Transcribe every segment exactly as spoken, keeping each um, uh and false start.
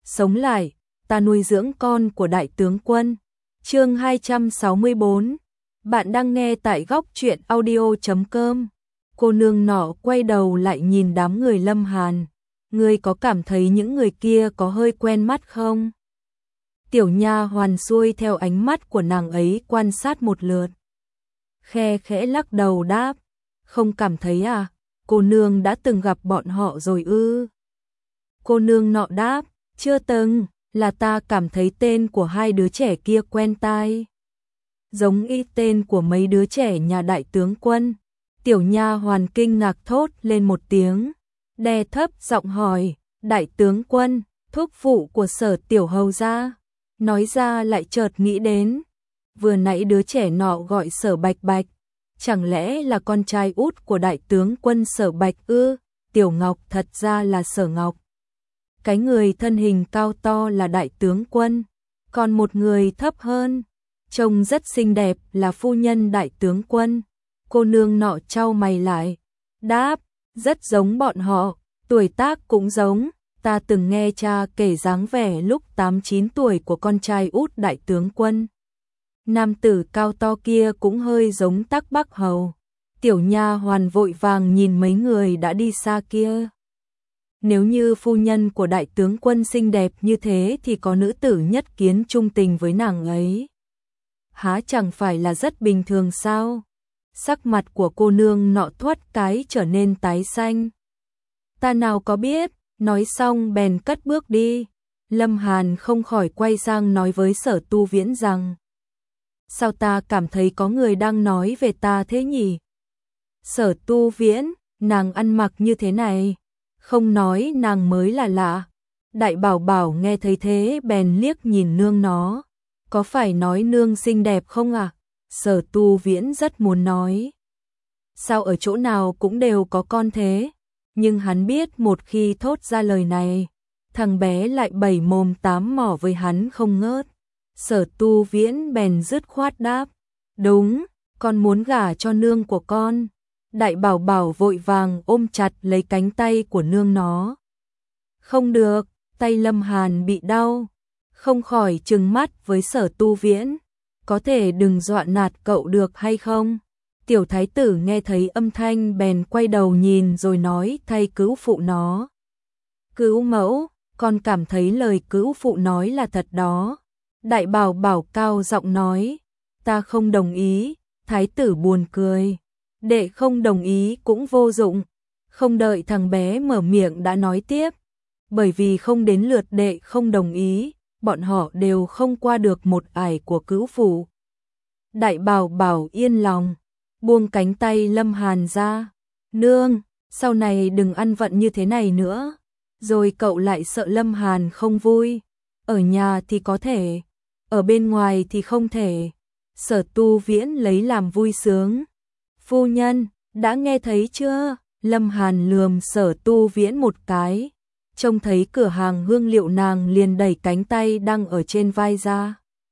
sống lại, ta nuôi dưỡng con của đại tướng quân. Chương hai trăm sáu mươi bốn. Bạn đang nghe tại góc truyện audio chấm com. Cô nương nọ quay đầu lại nhìn đám người Lâm Hàn. Ngươi có cảm thấy những người kia có hơi quen mắt không? Tiểu nha hoàn xuôi theo ánh mắt của nàng ấy quan sát một lượt. Khe khẽ lắc đầu đáp. Không cảm thấy à? Cô nương đã từng gặp bọn họ rồi ư? Cô nương nọ đáp. Chưa từng, là ta cảm thấy tên của hai đứa trẻ kia quen tai. Giống y tên của mấy đứa trẻ nhà đại tướng quân. Tiểu nha hoàn kinh ngạc thốt lên một tiếng, đè thấp giọng hỏi, đại tướng quân, thúc phụ của Sở tiểu hầu gia. Nói ra lại chợt nghĩ đến, vừa nãy đứa trẻ nọ gọi Sở Bạch Bạch, chẳng lẽ là con trai út của đại tướng quân Sở Bạch ư? Tiểu Ngọc thật ra là Sở Ngọc. Cái người thân hình cao to là đại tướng quân, còn một người thấp hơn, trông rất xinh đẹp là phu nhân đại tướng quân. Cô nương nọ chau mày lại, đáp, rất giống bọn họ, tuổi tác cũng giống, ta từng nghe cha kể dáng vẻ lúc tám chín tuổi của con trai út đại tướng quân. Nam tử cao to kia cũng hơi giống Tắc Bắc Hầu. Tiểu nha hoàn vội vàng nhìn mấy người đã đi xa kia. Nếu như phu nhân của đại tướng quân xinh đẹp như thế thì có nữ tử nhất kiến trung tình với nàng ấy. Há chẳng phải là rất bình thường sao? Sắc mặt của cô nương nọ thoát cái trở nên tái xanh. Ta nào có biết, nói xong bèn cất bước đi. Lâm Hàn không khỏi quay sang nói với Sở Tu Viễn rằng, sao ta cảm thấy có người đang nói về ta thế nhỉ? Sở Tu Viễn, nàng ăn mặc như thế này, không nói nàng mới là lạ. Đại Bảo Bảo nghe thấy thế bèn liếc nhìn nương nó, có phải nói nương xinh đẹp không à? Sở Tu Viễn rất muốn nói, sao ở chỗ nào cũng đều có con thế, nhưng hắn biết một khi thốt ra lời này, thằng bé lại bảy mồm tám mỏ với hắn không ngớt. Sở Tu Viễn bèn dứt khoát đáp, đúng, con muốn gả cho nương của con. Đại Bảo Bảo vội vàng ôm chặt lấy cánh tay của nương nó. Không được, tay Lâm Hàn bị đau, không khỏi trừng mắt với Sở Tu Viễn. Có thể đừng dọa nạt cậu được hay không? Tiểu thái tử nghe thấy âm thanh bèn quay đầu nhìn rồi nói thay cứu phụ nó. Cứu mẫu, con cảm thấy lời cứu phụ nói là thật đó. Đại Bảo Bảo cao giọng nói, ta không đồng ý. Thái tử buồn cười, đệ không đồng ý cũng vô dụng. Không đợi thằng bé mở miệng đã nói tiếp, bởi vì không đến lượt đệ không đồng ý, bọn họ đều không qua được một ải của cứu phụ. Đại Bảo Bảo yên lòng, buông cánh tay Lâm Hàn ra. Nương, sau này đừng ăn vận như thế này nữa. Rồi cậu lại sợ Lâm Hàn không vui. Ở nhà thì có thể, ở bên ngoài thì không thể. Sở Tu Viễn lấy làm vui sướng. Phu nhân, đã nghe thấy chưa? Lâm Hàn lườm Sở Tu Viễn một cái. Trông thấy cửa hàng hương liệu nàng liền đẩy cánh tay đang ở trên vai ra,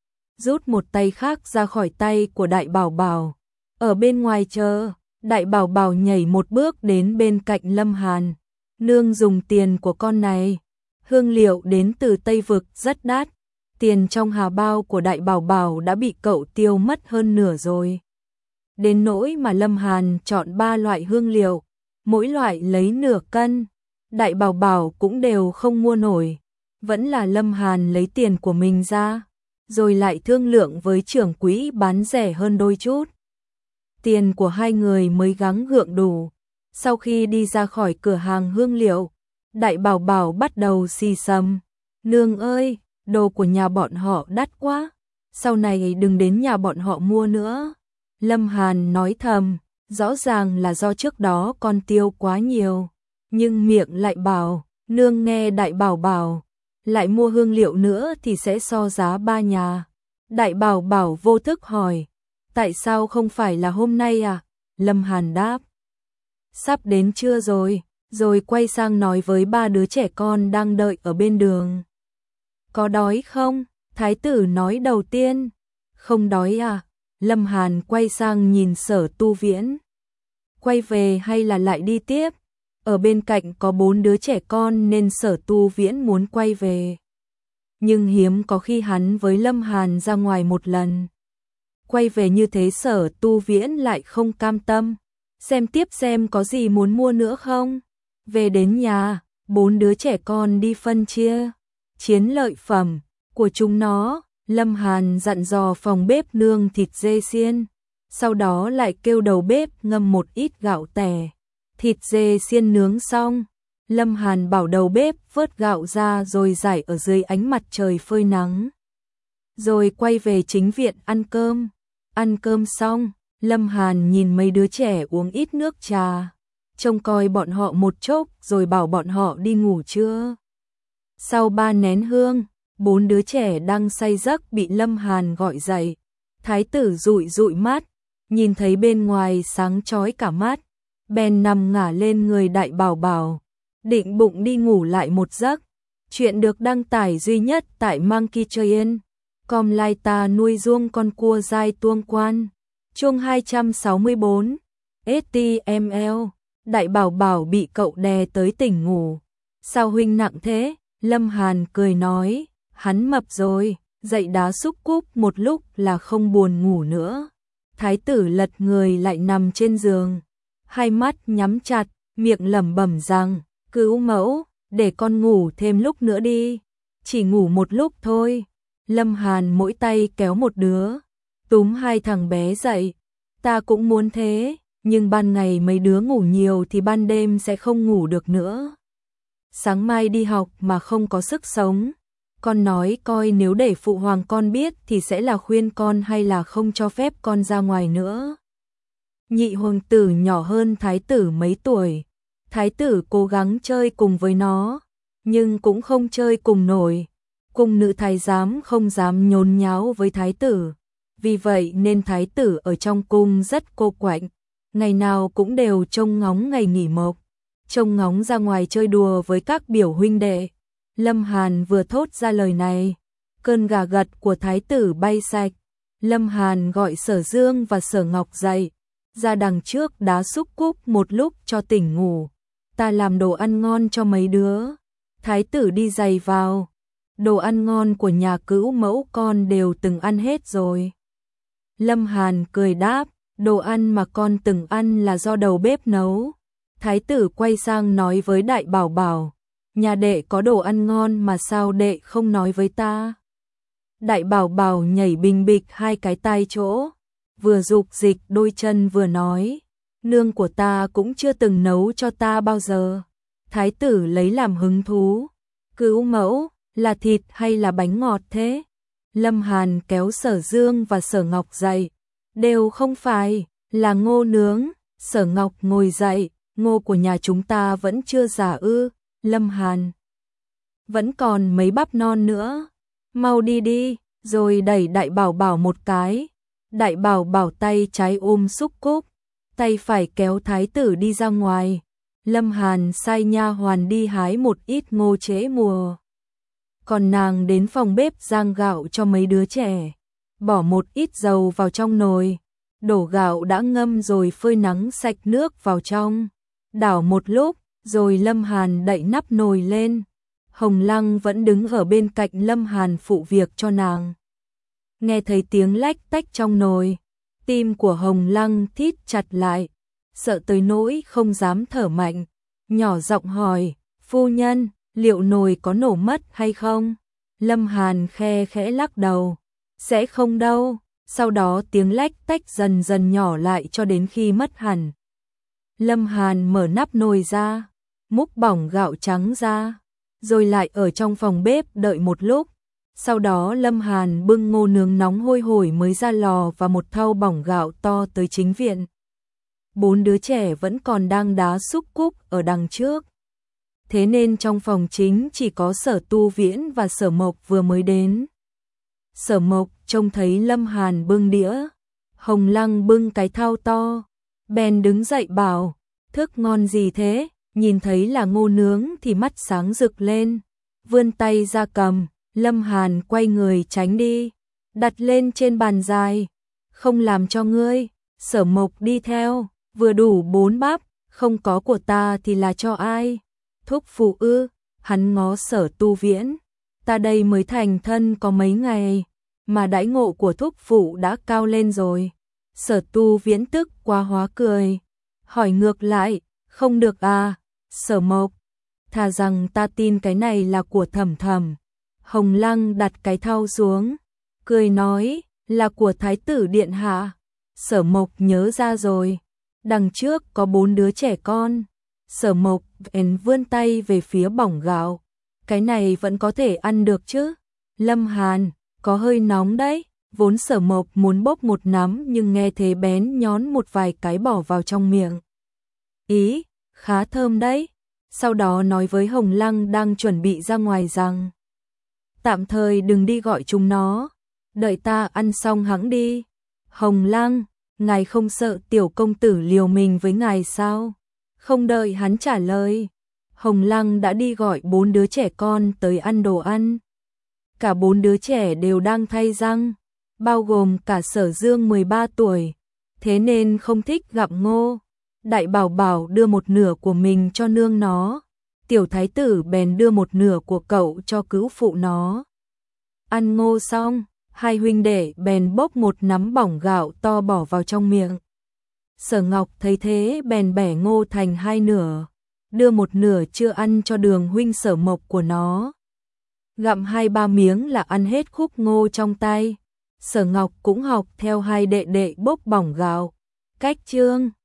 rút một tay khác ra khỏi tay của Đại Bảo Bảo. Ở bên ngoài chờ. Đại Bảo Bảo nhảy một bước đến bên cạnh Lâm Hàn. Nương dùng tiền của con này. Hương liệu đến từ Tây Vực rất đắt. Tiền trong hà bao của Đại Bảo Bảo đã bị cậu tiêu mất hơn nửa rồi. Đến nỗi mà Lâm Hàn chọn ba loại hương liệu, mỗi loại lấy nửa cân. Đại Bảo Bảo cũng đều không mua nổi. Vẫn là Lâm Hàn lấy tiền của mình ra, rồi lại thương lượng với trưởng quỹ bán rẻ hơn đôi chút. Tiền của hai người mới gắng gượng đủ. Sau khi đi ra khỏi cửa hàng hương liệu, Đại Bảo Bảo bắt đầu xì xầm. Nương ơi, đồ của nhà bọn họ đắt quá, sau này đừng đến nhà bọn họ mua nữa. Lâm Hàn nói thầm, rõ ràng là do trước đó con tiêu quá nhiều, nhưng miệng lại bảo, nương nghe Đại Bảo Bảo, lại mua hương liệu nữa thì sẽ so giá ba nhà. Đại Bảo Bảo vô thức hỏi, tại sao không phải là hôm nay à? Lâm Hàn đáp, sắp đến trưa rồi, rồi quay sang nói với ba đứa trẻ con đang đợi ở bên đường. Có đói không? Thái tử nói đầu tiên. Không đói à? Lâm Hàn quay sang nhìn Sở Tu Viễn. Quay về hay là lại đi tiếp? Ở bên cạnh có bốn đứa trẻ con nên Sở Tu Viễn muốn quay về. nhưng hiếm có khi hắn với Lâm Hàn ra ngoài một lần. Quay về như thế Sở Tu Viễn lại không cam tâm, xem tiếp xem có gì muốn mua nữa không. Về đến nhà, bốn đứa trẻ con đi phân chia chiến lợi phẩm của chúng nó. Lâm Hàn dặn dò phòng bếp nướng thịt dê xiên, sau đó lại kêu đầu bếp ngâm một ít gạo tẻ. Thịt dê xiên nướng xong, Lâm Hàn bảo đầu bếp vớt gạo ra rồi rải ở dưới ánh mặt trời phơi nắng. Rồi quay về chính viện ăn cơm. Ăn cơm xong, Lâm Hàn nhìn mấy đứa trẻ uống ít nước trà, trông coi bọn họ một chốc rồi bảo bọn họ đi ngủ trưa. Sau ba nén hương, bốn đứa trẻ đang say giấc bị Lâm Hàn gọi dậy. Thái tử dụi dụi mắt, nhìn thấy bên ngoài sáng chói cả mắt, bèn nằm ngả lên người Đại Bảo Bảo, định bụng đi ngủ lại một giấc. Chuyện được đăng tải duy nhất tại Monkey Train com lai ta nuôi ruông con cua dai tuông quan. Chương hai trăm sáu mươi bốn ét tê em lờ. Đại Bảo Bảo bị cậu đè tới tỉnh ngủ. Sao huynh nặng thế? Lâm Hàn cười nói, hắn mập rồi, dậy đá xúc cúc một lúc là không buồn ngủ nữa. Thái tử lật người lại nằm trên giường, hai mắt nhắm chặt, miệng lẩm bẩm rằng, cứu mẫu, để con ngủ thêm lúc nữa đi, chỉ ngủ một lúc thôi. Lâm Hàn mỗi tay kéo một đứa, túm hai thằng bé dậy. Ta cũng muốn thế, nhưng ban ngày mấy đứa ngủ nhiều thì ban đêm sẽ không ngủ được nữa. Sáng mai đi học mà không có sức sống. Con nói coi nếu để phụ hoàng con biết thì sẽ là khuyên con hay là không cho phép con ra ngoài nữa. Nhị hoàng tử nhỏ hơn thái tử mấy tuổi. Thái tử cố gắng chơi cùng với nó, nhưng cũng không chơi cùng nổi. Cung nữ thái giám không dám nhốn nháo với thái tử. Vì vậy nên thái tử ở trong cung rất cô quạnh, ngày nào cũng đều trông ngóng ngày nghỉ mộc, trông ngóng ra ngoài chơi đùa với các biểu huynh đệ. Lâm Hàn vừa thốt ra lời này, cơn gà gật của thái tử bay sạch. Lâm Hàn gọi Sở Dương và Sở Ngọc dậy, ra đằng trước đá xúc cúc một lúc cho tỉnh ngủ. Ta làm đồ ăn ngon cho mấy đứa. Thái tử đi giày vào. Đồ ăn ngon của nhà cữu mẫu con đều từng ăn hết rồi. Lâm Hàn cười đáp, đồ ăn mà con từng ăn là do đầu bếp nấu. Thái tử quay sang nói với Đại Bảo Bảo, nhà đệ có đồ ăn ngon mà sao đệ không nói với ta. Đại Bảo Bảo nhảy bình bịch hai cái tai chỗ, vừa dục dịch đôi chân vừa nói, nương của ta cũng chưa từng nấu cho ta bao giờ. Thái tử lấy làm hứng thú, cữu mẫu, là thịt hay là bánh ngọt thế? Lâm Hàn kéo Sở Dương và Sở Ngọc dậy, đều không phải, là ngô nướng. Sở Ngọc ngồi dậy, ngô của nhà chúng ta vẫn chưa già ư? Lâm Hàn, vẫn còn mấy bắp non nữa, mau đi đi, rồi đẩy Đại Bảo Bảo một cái. Đại Bảo Bảo tay trái ôm xúc cúc, tay phải kéo thái tử đi ra ngoài. Lâm Hàn sai nha hoàn đi hái một ít ngô trễ mùa, còn nàng đến phòng bếp rang gạo cho mấy đứa trẻ, bỏ một ít dầu vào trong nồi, đổ gạo đã ngâm rồi phơi nắng sạch nước vào trong, đảo một lúc, rồi Lâm Hàn đậy nắp nồi lên. Hồng Lăng vẫn đứng ở bên cạnh Lâm Hàn phụ việc cho nàng. Nghe thấy tiếng lách tách trong nồi, tim của Hồng Lăng thít chặt lại, sợ tới nỗi không dám thở mạnh, nhỏ giọng hỏi, phu nhân, liệu nồi có nổ mất hay không? Lâm Hàn khe khẽ lắc đầu, sẽ không đâu. Sau đó tiếng lách tách dần dần nhỏ lại cho đến khi mất hẳn. Lâm Hàn mở nắp nồi ra, múc bỏng gạo trắng ra, rồi lại ở trong phòng bếp đợi một lúc. Sau đó Lâm Hàn bưng ngô nướng nóng hôi hổi mới ra lò và một thau bỏng gạo to tới chính viện. Bốn đứa trẻ vẫn còn đang đá xúc cúc ở đằng trước. Thế nên trong phòng chính chỉ có Sở Tu Viễn và Sở Mộc vừa mới đến. Sở Mộc trông thấy Lâm Hàn bưng đĩa, Hồng Lăng bưng cái thau to, bèn đứng dậy bảo, thức ngon gì thế? Nhìn thấy là ngô nướng thì mắt sáng rực lên, vươn tay ra cầm. Lâm Hàn quay người tránh đi, đặt lên trên bàn dài, không làm cho ngươi. Sở Mộc đi theo, vừa đủ bốn bắp, không có của ta thì là cho ai? Thúc phụ ư? Hắn ngó Sở Tu Viễn, ta đây mới thành thân có mấy ngày, mà đãi ngộ của thúc phụ đã cao lên rồi. Sở Tu Viễn tức quá hóa cười, hỏi ngược lại, không được à, Sở Mộc, thà rằng ta tin cái này là của Thẩm Thẩm. Hồng Lăng đặt cái thau xuống, cười nói, là của Thái tử điện hạ. Sở Mộc nhớ ra rồi, đằng trước có bốn đứa trẻ con. Sở Mộc bèn vươn tay về phía bỏng gạo, cái này vẫn có thể ăn được chứ? Lâm Hàn, có hơi nóng đấy. Vốn Sở Mộc muốn bốc một nắm nhưng nghe thế bén nhón một vài cái bỏ vào trong miệng. Ý, khá thơm đấy. Sau đó nói với Hồng Lăng đang chuẩn bị ra ngoài rằng, tạm thời đừng đi gọi chúng nó, đợi ta ăn xong hẵng đi. Hồng Lăng, ngài không sợ tiểu công tử liều mình với ngài sao? Không đợi hắn trả lời, Hồng Lăng đã đi gọi bốn đứa trẻ con tới ăn đồ ăn. Cả bốn đứa trẻ đều đang thay răng, bao gồm cả Sở Dương mười ba tuổi, thế nên không thích gặm ngô. Đại Bảo Bảo đưa một nửa của mình cho nương nó, tiểu thái tử bèn đưa một nửa của cậu cho cứu phụ nó. Ăn ngô xong, hai huynh đệ bèn bốc một nắm bỏng gạo to bỏ vào trong miệng. Sở Ngọc thấy thế bèn bẻ ngô thành hai nửa, đưa một nửa chưa ăn cho Đường huynh Sở Mộc của nó. Gặm hai ba miếng là ăn hết khúc ngô trong tay. Sở Ngọc cũng học theo hai đệ đệ bốc bỏng gạo. Cách chương